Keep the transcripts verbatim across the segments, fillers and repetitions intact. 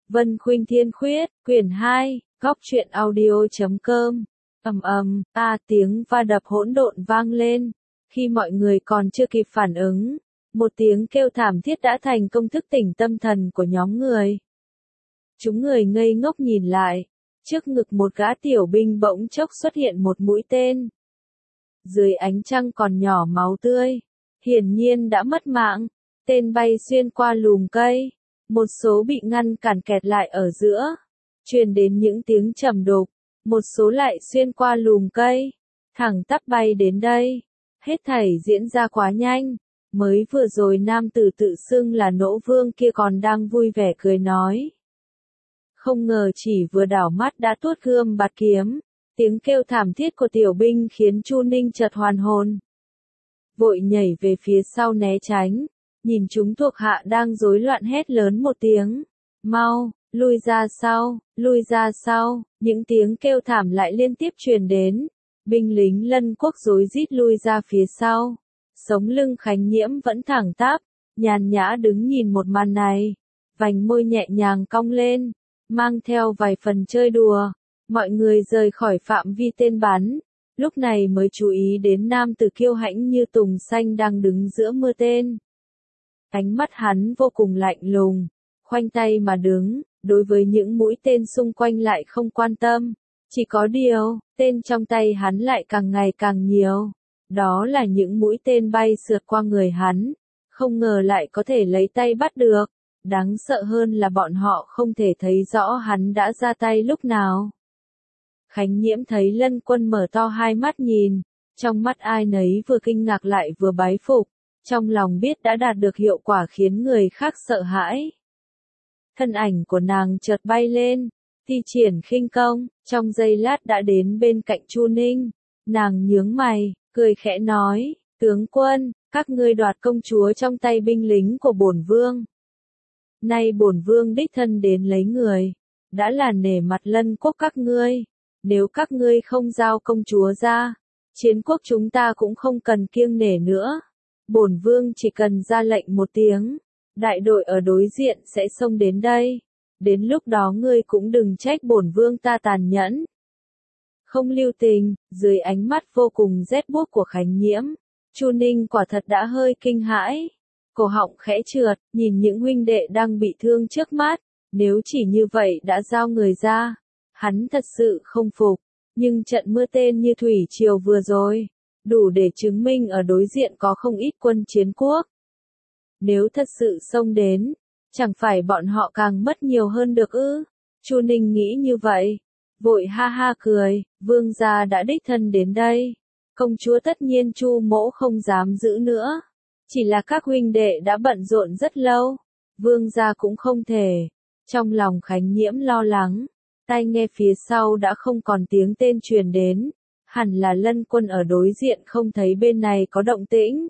Vân Khuynh Thiên Khuyết, quyển hai, góc truyện audio chấm com. Ầm ầm, a tiếng va đập hỗn độn vang lên. Khi mọi người còn chưa kịp phản ứng, một tiếng kêu thảm thiết đã thành công thức tỉnh tâm thần của nhóm người. Chúng người ngây ngốc nhìn lại, trước ngực một gã tiểu binh bỗng chốc xuất hiện một mũi tên. Dưới ánh trăng còn nhỏ máu tươi, hiển nhiên đã mất mạng, tên bay xuyên qua lùm cây, một số bị ngăn cản kẹt lại ở giữa, truyền đến những tiếng trầm đục, một số lại xuyên qua lùm cây, thẳng tắp bay đến đây. Hết thảy diễn ra quá nhanh, mới vừa rồi nam tử tự xưng là Nỗ Vương kia còn đang vui vẻ cười nói. Không ngờ chỉ vừa đảo mắt đã tuốt gươm bạt kiếm, tiếng kêu thảm thiết của tiểu binh khiến Chu Ninh chợt hoàn hồn. Vội nhảy về phía sau né tránh, nhìn chúng thuộc hạ đang rối loạn hét lớn một tiếng. Mau, lui ra sau, lui ra sau, những tiếng kêu thảm lại liên tiếp truyền đến. Binh lính Lân Quốc rối rít lui ra phía sau. Sống lưng Khánh Nhiễm vẫn thẳng tắp, nhàn nhã đứng nhìn một màn này. Vành môi nhẹ nhàng cong lên, mang theo vài phần chơi đùa. Mọi người rời khỏi phạm vi tên bắn, lúc này mới chú ý đến nam tử kiêu hãnh như tùng xanh đang đứng giữa mưa tên. Ánh mắt hắn vô cùng lạnh lùng, khoanh tay mà đứng, đối với những mũi tên xung quanh lại không quan tâm. Chỉ có điều, tên trong tay hắn lại càng ngày càng nhiều. Đó là những mũi tên bay sượt qua người hắn, không ngờ lại có thể lấy tay bắt được. Đáng sợ hơn là bọn họ không thể thấy rõ hắn đã ra tay lúc nào. Khánh Nhiễm thấy Lân Quân mở to hai mắt nhìn, trong mắt ai nấy vừa kinh ngạc lại vừa bái phục, trong lòng biết đã đạt được hiệu quả khiến người khác sợ hãi. Thân ảnh của nàng chợt bay lên, thi triển khinh công, trong giây lát đã đến bên cạnh Chu Ninh. Nàng nhướng mày, cười khẽ nói, tướng quân, các ngươi đoạt công chúa trong tay binh lính của bổn vương. Nay bổn vương đích thân đến lấy người, đã là nể mặt Lân Quốc các ngươi. Nếu các ngươi không giao công chúa ra, chiến quốc chúng ta cũng không cần kiêng nể nữa. Bổn vương chỉ cần ra lệnh một tiếng, đại đội ở đối diện sẽ xông đến đây. Đến lúc đó ngươi cũng đừng trách bổn vương ta tàn nhẫn. Không lưu tình, dưới ánh mắt vô cùng rét buốt của Khánh Nhiễm, Chu Ninh quả thật đã hơi kinh hãi. Cổ họng khẽ trượt, nhìn những huynh đệ đang bị thương trước mắt, nếu chỉ như vậy đã giao người ra. Hắn thật sự không phục, nhưng trận mưa tên như thủy triều vừa rồi, đủ để chứng minh ở đối diện có không ít quân chiến quốc. Nếu thật sự xông đến, chẳng phải bọn họ càng mất nhiều hơn được ư? Chu Ninh nghĩ như vậy, vội ha ha cười, vương gia đã đích thân đến đây. Công chúa tất nhiên Chu mỗ không dám giữ nữa, chỉ là các huynh đệ đã bận rộn rất lâu, vương gia cũng không thể. Trong lòng Khánh Nhiễm lo lắng. Tai nghe phía sau đã không còn tiếng tên truyền đến, hẳn là Lân Quân ở đối diện không thấy bên này có động tĩnh.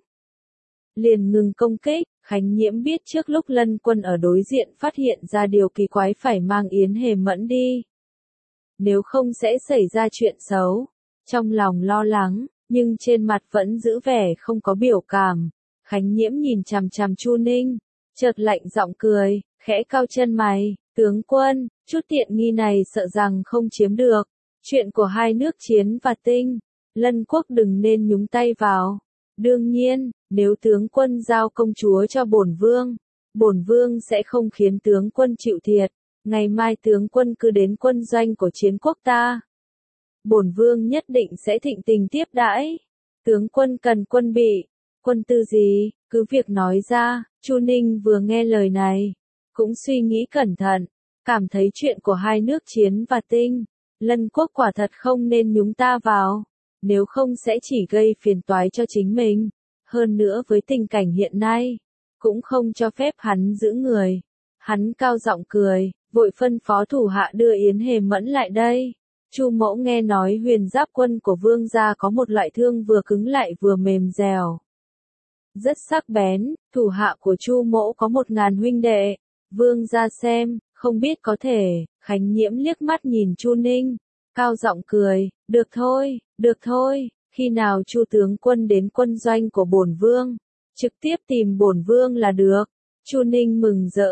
Liền ngừng công kích, Khánh Nhiễm biết trước lúc Lân Quân ở đối diện phát hiện ra điều kỳ quái phải mang Yến Hề Mẫn đi. Nếu không sẽ xảy ra chuyện xấu. Trong lòng lo lắng, nhưng trên mặt vẫn giữ vẻ không có biểu cảm. Khánh Nhiễm nhìn chằm chằm Chu Ninh, chợt lạnh giọng cười, khẽ cau chân mày, tướng quân, chút tiện nghi này sợ rằng không chiếm được. Chuyện của hai nước Chiến và Tinh, Lân Quốc đừng nên nhúng tay vào. Đương nhiên, nếu tướng quân giao công chúa cho bổn vương, bổn vương sẽ không khiến tướng quân chịu thiệt. Ngày mai tướng quân cứ đến quân doanh của Chiến quốc ta. Bổn vương nhất định sẽ thịnh tình tiếp đãi. Tướng quân cần quân bị, quân tư gì, cứ việc nói ra. Chu Ninh vừa nghe lời này, cũng suy nghĩ cẩn thận. Cảm thấy chuyện của hai nước Chiến và Tinh, Lân Quốc quả thật không nên nhúng ta vào, nếu không sẽ chỉ gây phiền toái cho chính mình. Hơn nữa với tình cảnh hiện nay, cũng không cho phép hắn giữ người. Hắn cao giọng cười, vội phân phó thủ hạ đưa Yến Hề Mẫn lại đây. Chu mẫu nghe nói huyền giáp quân của vương gia có một loại thương vừa cứng lại vừa mềm dẻo, rất sắc bén. Thủ hạ của Chu mẫu có một ngàn huynh đệ, vương gia xem. Không biết có thể. Khánh Nhiễm liếc mắt nhìn Chu Ninh, cao giọng cười, được thôi, được thôi, khi nào Chu tướng quân đến quân doanh của bổn vương, trực tiếp tìm bổn vương là được. Chu Ninh mừng rỡ,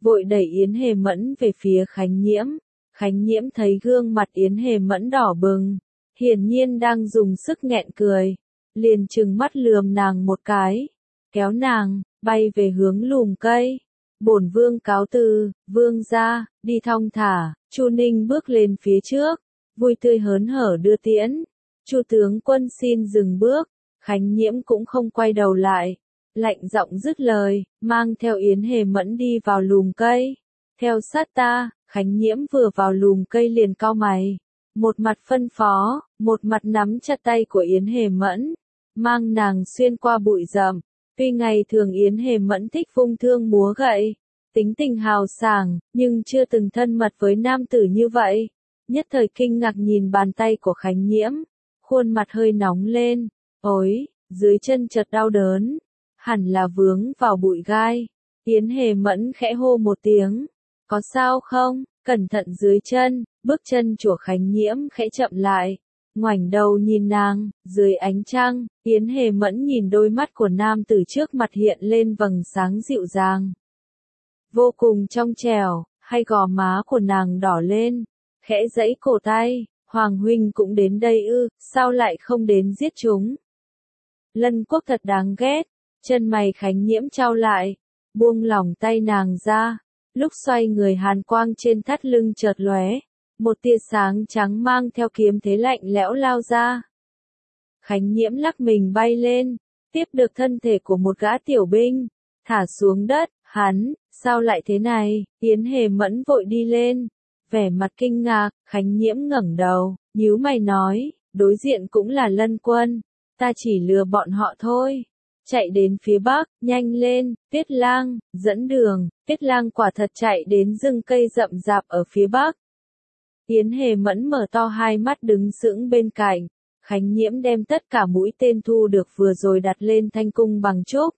vội đẩy Yến Hề Mẫn về phía Khánh Nhiễm. Khánh Nhiễm thấy gương mặt Yến Hề Mẫn đỏ bừng, hiển nhiên đang dùng sức nghẹn cười, liền trừng mắt lườm nàng một cái, kéo nàng bay về hướng lùm cây. Bổn vương cáo từ, vương gia, đi thong thả. Chu Ninh bước lên phía trước, vui tươi hớn hở đưa tiễn. Chu tướng quân xin dừng bước. Khánh Nhiễm cũng không quay đầu lại, lạnh giọng dứt lời, mang theo Yến Hề Mẫn đi vào lùm cây. Theo sát ta. Khánh Nhiễm vừa vào lùm cây liền cau mày, một mặt phân phó, một mặt nắm chặt tay của Yến Hề Mẫn, mang nàng xuyên qua bụi rậm. Tuy ngày thường Yến Hề Mẫn thích vung thương múa gậy, tính tình hào sảng, nhưng chưa từng thân mật với nam tử như vậy. Nhất thời kinh ngạc nhìn bàn tay của Khánh Nhiễm, khuôn mặt hơi nóng lên, ối, dưới chân chợt đau đớn, hẳn là vướng vào bụi gai. Yến Hề Mẫn khẽ hô một tiếng, có sao không, cẩn thận dưới chân. Bước chân của Khánh Nhiễm khẽ chậm lại, ngoảnh đầu nhìn nàng, dưới ánh trăng, Yến Hề Mẫn nhìn đôi mắt của nam tử trước mặt hiện lên vầng sáng dịu dàng, vô cùng trong trẻo, hay gò má của nàng đỏ lên, khẽ giãy cổ tay, Hoàng huynh cũng đến đây ư, sao lại không đến giết chúng? Lân Quốc thật đáng ghét. Chân mày Khánh Nhiễm chau lại, buông lỏng tay nàng ra, lúc xoay người hàn quang trên thắt lưng chợt lóe, một tia sáng trắng mang theo kiếm thế lạnh lẽo lao ra. Khánh Nhiễm lắc mình bay lên, tiếp được thân thể của một gã tiểu binh, thả xuống đất. Hắn, sao lại thế này? Yến Hề Mẫn vội đi lên, vẻ mặt kinh ngạc. Khánh Nhiễm ngẩng đầu, nhíu mày nói, đối diện cũng là Lân Quân, ta chỉ lừa bọn họ thôi. Chạy đến phía bắc, nhanh lên, Tiết Lang, dẫn đường. Tiết Lang quả thật chạy đến rừng cây rậm rạp ở phía bắc. Yến Hề Mẫn mở to hai mắt đứng sững bên cạnh. Khánh Nhiễm đem tất cả mũi tên thu được vừa rồi đặt lên thanh cung bằng trúc,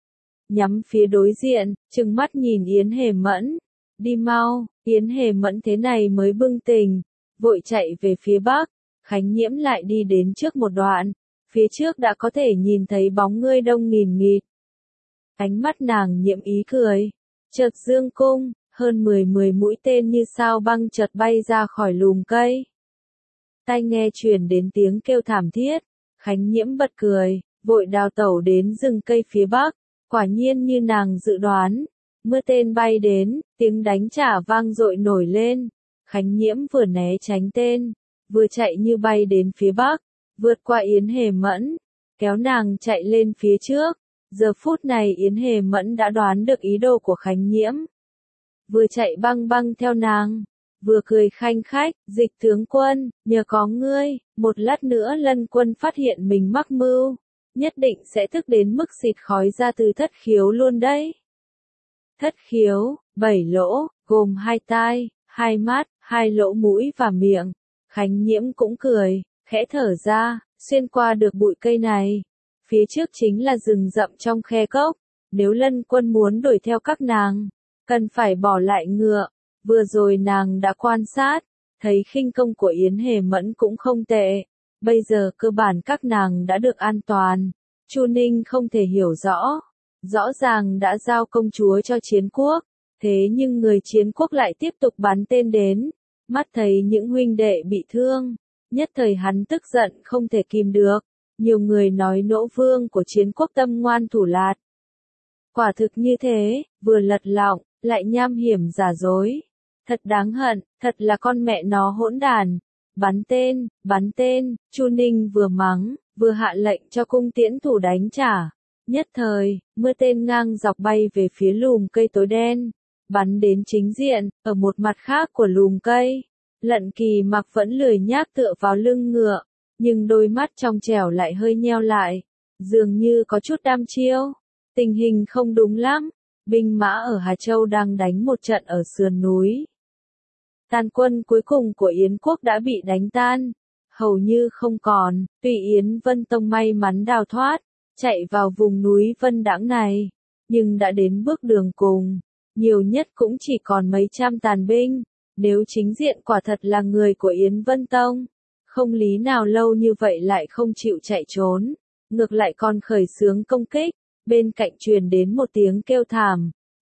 nhắm phía đối diện, trừng mắt nhìn Yến Hề Mẫn. Đi mau. Yến Hề Mẫn thế này mới bừng tỉnh, vội chạy về phía bắc. Khánh Nhiễm lại đi đến trước một đoạn, phía trước đã có thể nhìn thấy bóng người đông nghìn nghịt. Ánh mắt nàng nhiễm ý cười, chợt dương cung, hơn mười mười mũi tên như sao băng chợt bay ra khỏi lùm cây. Tai nghe truyền đến tiếng kêu thảm thiết, Khánh Nhiễm bật cười, vội đào tẩu đến rừng cây phía bắc. Quả nhiên như nàng dự đoán, mưa tên bay đến, tiếng đánh trả vang dội nổi lên. Khánh Nhiễm vừa né tránh tên, vừa chạy như bay đến phía bắc, vượt qua Yến Hề Mẫn, kéo nàng chạy lên phía trước. Giờ phút này Yến Hề Mẫn đã đoán được ý đồ của Khánh Nhiễm, vừa chạy băng băng theo nàng, vừa cười khanh khách, Dịch tướng quân, nhờ có ngươi, một lát nữa Lân Quân phát hiện mình mắc mưu, nhất định sẽ thức đến mức xịt khói ra từ thất khiếu luôn đấy. Thất khiếu, bảy lỗ, gồm hai tai, hai mắt, hai lỗ mũi và miệng. Khánh Nhiễm cũng cười, khẽ thở ra, xuyên qua được bụi cây này. Phía trước chính là rừng rậm trong khe cốc, nếu Lân Quân muốn đuổi theo các nàng, cần phải bỏ lại ngựa. Vừa rồi nàng đã quan sát, thấy khinh công của Yến Hề Mẫn cũng không tệ. Bây giờ cơ bản các nàng đã được an toàn. Chu Ninh không thể hiểu rõ. Rõ ràng đã giao công chúa cho Chiến Quốc, thế nhưng người Chiến Quốc lại tiếp tục bắn tên đến. Mắt thấy những huynh đệ bị thương, nhất thời hắn tức giận không thể kìm được. Nhiều người nói nỗ vương của Chiến Quốc tâm ngoan thủ lạt. Quả thực như thế, vừa lật lọng, lại nham hiểm giả dối. Thật đáng hận, thật là con mẹ nó hỗn đàn. Bắn tên, bắn tên, Chu Ninh vừa mắng, vừa hạ lệnh cho cung tiễn thủ đánh trả. Nhất thời, mưa tên ngang dọc bay về phía lùm cây tối đen, bắn đến chính diện, ở một mặt khác của lùm cây. Lận Kỳ Mặc vẫn lười nhác tựa vào lưng ngựa, nhưng đôi mắt trong trẻo lại hơi nheo lại, dường như có chút đăm chiêu. Tình hình không đúng lắm, binh mã ở Hà Châu đang đánh một trận ở sườn núi. Tàn quân cuối cùng của Yến Quốc đã bị đánh tan, hầu như không còn. Tuy Yến Vân Tông may mắn đào thoát, chạy vào vùng núi Vân Đãng này, nhưng đã đến bước đường cùng, nhiều nhất cũng chỉ còn mấy trăm tàn binh. Nếu chính diện quả thật là người của Yến Vân Tông, không lý nào lâu như vậy lại không chịu chạy trốn, ngược lại còn khởi xướng công kích. Bên cạnh truyền đến một tiếng kêu thảm,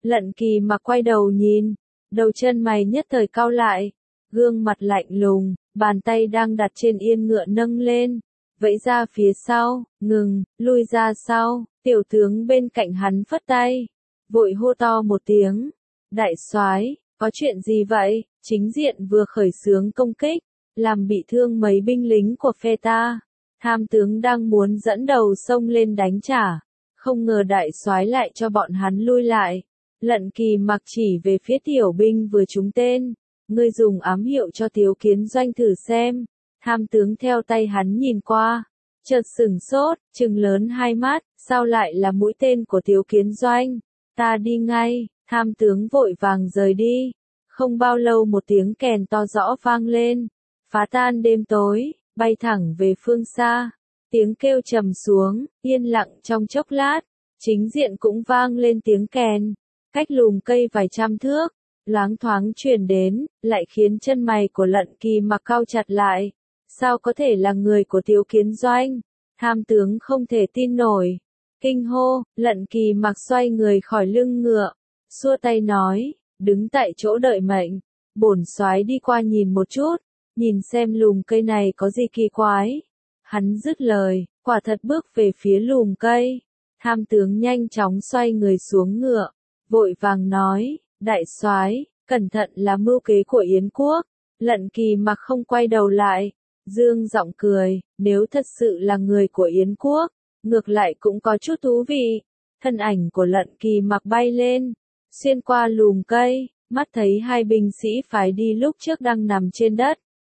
Lận Kỳ Mặc quay đầu nhìn, đầu chân mày nhất thời cau lại, gương mặt lạnh lùng, bàn tay đang đặt trên yên ngựa nâng lên, vẫy ra phía sau, ngừng, lui ra sau, tiểu tướng bên cạnh hắn phất tay, vội hô to một tiếng, đại soái, có chuyện gì vậy? Chính diện vừa khởi xướng công kích, làm bị thương mấy binh lính của phe ta, tham tướng đang muốn dẫn đầu xông lên đánh trả, không ngờ đại soái lại cho bọn hắn lui lại. Lận Kỳ Mặc chỉ về phía tiểu binh vừa trúng tên, ngươi dùng ám hiệu cho Tiếu Kiến Doanh thử xem. Tham tướng theo tay hắn nhìn qua, chợt sửng sốt, trừng lớn hai mắt, sao lại là mũi tên của Tiếu Kiến Doanh? Ta đi ngay. Tham tướng vội vàng rời đi. Không bao lâu một tiếng kèn to rõ vang lên, phá tan đêm tối, bay thẳng về phương xa. Tiếng kêu trầm xuống, yên lặng trong chốc lát, chính diện cũng vang lên tiếng kèn, cách lùm cây vài trăm thước, loáng thoáng truyền đến, lại khiến chân mày của Lận Kỳ Mặc cau chặt lại. Sao có thể là người của Tiếu Kiến Doanh? Tham tướng không thể tin nổi. Kinh hô, Lận Kỳ Mặc xoay người khỏi lưng ngựa, xua tay nói, đứng tại chỗ đợi mệnh. Bổn soái đi qua nhìn một chút, nhìn xem lùm cây này có gì kỳ quái. Hắn dứt lời, quả thật bước về phía lùm cây. Tham tướng nhanh chóng xoay người xuống ngựa, vội vàng nói, đại soái, cẩn thận là mưu kế của Yến quốc. Lận Kỳ Mặc không quay đầu lại, dương giọng cười, nếu thật sự là người của Yến quốc, ngược lại cũng có chút thú vị. Thân ảnh của Lận Kỳ Mặc bay lên, xuyên qua lùm cây, mắt thấy hai binh sĩ phái đi lúc trước đang nằm trên đất.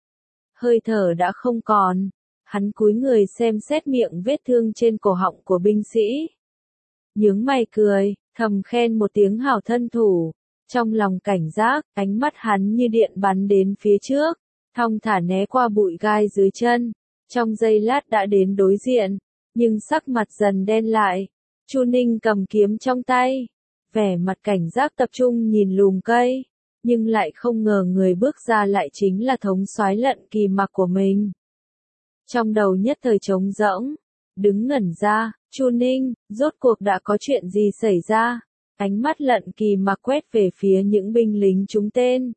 Hơi thở đã không còn, hắn cúi người xem xét miệng vết thương trên cổ họng của binh sĩ. Nhướng mày cười, thầm khen một tiếng hảo thân thủ, trong lòng cảnh giác, ánh mắt hắn như điện bắn đến phía trước, thong thả né qua bụi gai dưới chân, trong giây lát đã đến đối diện, nhưng sắc mặt dần đen lại. Chu Ninh cầm kiếm trong tay, vẻ mặt cảnh giác tập trung nhìn lùm cây, nhưng lại không ngờ người bước ra lại chính là thống soái Lận Kỳ Mặc của mình. Trong đầu nhất thời trống rỗng, đứng ngẩn ra, Chu Ninh, rốt cuộc đã có chuyện gì xảy ra? Ánh mắt Lận Kỳ Mặc quét về phía những binh lính trúng tên.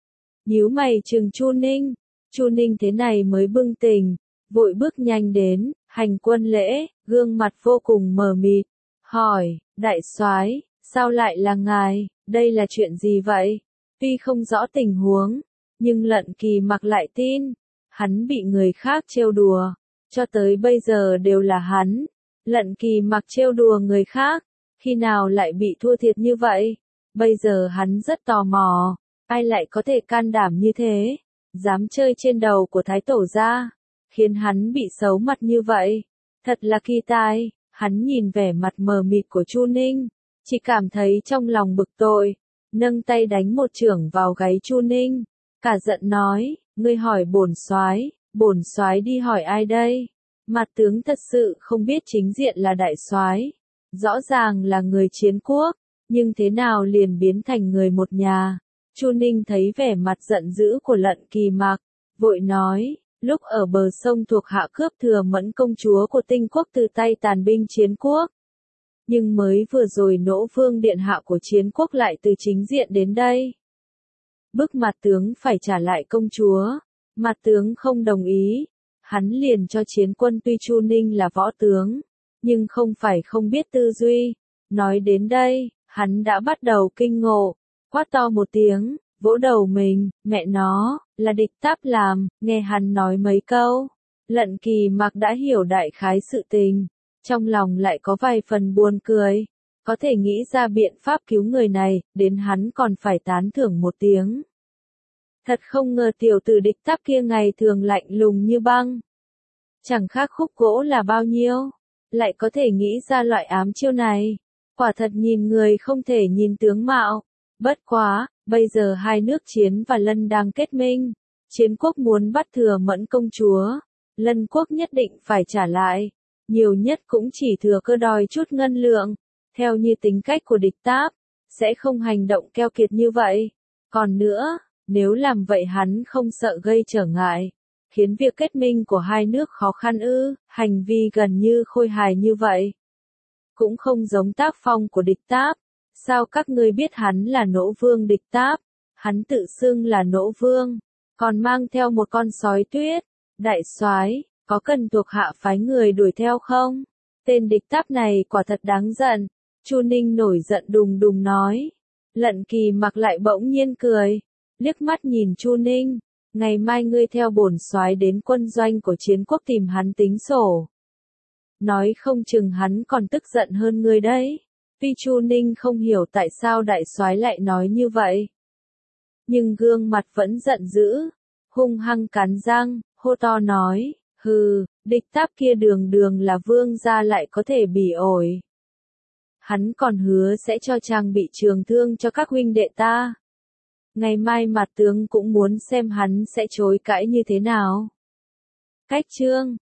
Nhíu mày trừng Chu Ninh, Chu Ninh thế này mới bừng tỉnh, vội bước nhanh đến, hành quân lễ, gương mặt vô cùng mờ mịt, hỏi, đại soái, sao lại là ngài, đây là chuyện gì vậy? Tuy không rõ tình huống, nhưng Lận Kỳ Mặc lại tin, hắn bị người khác trêu đùa, cho tới bây giờ đều là hắn. Lận Kỳ Mặc trêu đùa người khác, khi nào lại bị thua thiệt như vậy? Bây giờ hắn rất tò mò, ai lại có thể can đảm như thế, dám chơi trên đầu của Thái Tổ gia, khiến hắn bị xấu mặt như vậy. Thật là kỳ tai. Hắn nhìn vẻ mặt mờ mịt của Chu Ninh, chỉ cảm thấy trong lòng bực tội, nâng tay đánh một chưởng vào gáy Chu Ninh, cả giận nói, ngươi hỏi bổn soái, bổn soái đi hỏi ai đây? Mặt tướng thật sự không biết chính diện là đại soái, rõ ràng là người Chiến quốc, nhưng thế nào liền biến thành người một nhà? Chu Ninh thấy vẻ mặt giận dữ của Lận Kỳ Mặc, vội nói, lúc ở bờ sông thuộc hạ cướp Thừa Mẫn công chúa của Tinh quốc từ tay tàn binh Chiến quốc. Nhưng mới vừa rồi Nỗ Vương điện hạ của Chiến quốc lại từ chính diện đến đây, bức mặt tướng phải trả lại công chúa. Mặt tướng không đồng ý, hắn liền cho Chiến quân. Tuy Chu Ninh là võ tướng, nhưng không phải không biết tư duy. Nói đến đây, hắn đã bắt đầu kinh ngộ, quát to một tiếng, vỗ đầu mình, mẹ nó, là địch Táp làm. Nghe hắn nói mấy câu, Lận Kỳ Mặc đã hiểu đại khái sự tình, trong lòng lại có vài phần buồn cười, có thể nghĩ ra biện pháp cứu người này, đến hắn còn phải tán thưởng một tiếng. Thật không ngờ tiểu tử địch Táp kia ngày thường lạnh lùng như băng, chẳng khác khúc gỗ là bao nhiêu, lại có thể nghĩ ra loại ám chiêu này, quả thật nhìn người không thể nhìn tướng mạo. Bất quá, bây giờ hai nước Chiến và Lân đang kết minh, Chiến quốc muốn bắt Thừa Mẫn công chúa, Lân quốc nhất định phải trả lại, nhiều nhất cũng chỉ thừa cơ đòi chút ngân lượng, theo như tính cách của địch Táp, sẽ không hành động keo kiệt như vậy. Còn nữa, nếu làm vậy hắn không sợ gây trở ngại, khiến việc kết minh của hai nước khó khăn ư? Hành vi gần như khôi hài như vậy, cũng không giống tác phong của địch Táp, Sao các ngươi biết hắn là Nỗ Vương Địch Táp? Hắn tự xưng là Nỗ Vương, còn mang theo một con sói tuyết. Đại soái, có cần thuộc hạ phái người đuổi theo không? Tên Địch Táp này quả thật đáng giận. Chu Ninh nổi giận đùng đùng nói. Lận Kỳ Mặc lại bỗng nhiên cười, liếc mắt nhìn Chu Ninh, ngày mai ngươi theo bổn soái đến quân doanh của Chiến Quốc tìm hắn tính sổ. Nói không chừng hắn còn tức giận hơn ngươi đấy. Tuy Chu Ninh không hiểu tại sao đại soái lại nói như vậy, nhưng gương mặt vẫn giận dữ, hung hăng cắn răng, hô to nói, hừ, Địch Táp kia đường đường là vương gia lại có thể bỉ ổi. Hắn còn hứa sẽ cho trang bị trường thương cho các huynh đệ ta. Ngày mai mặt tướng cũng muốn xem hắn sẽ chối cãi như thế nào. Cách chương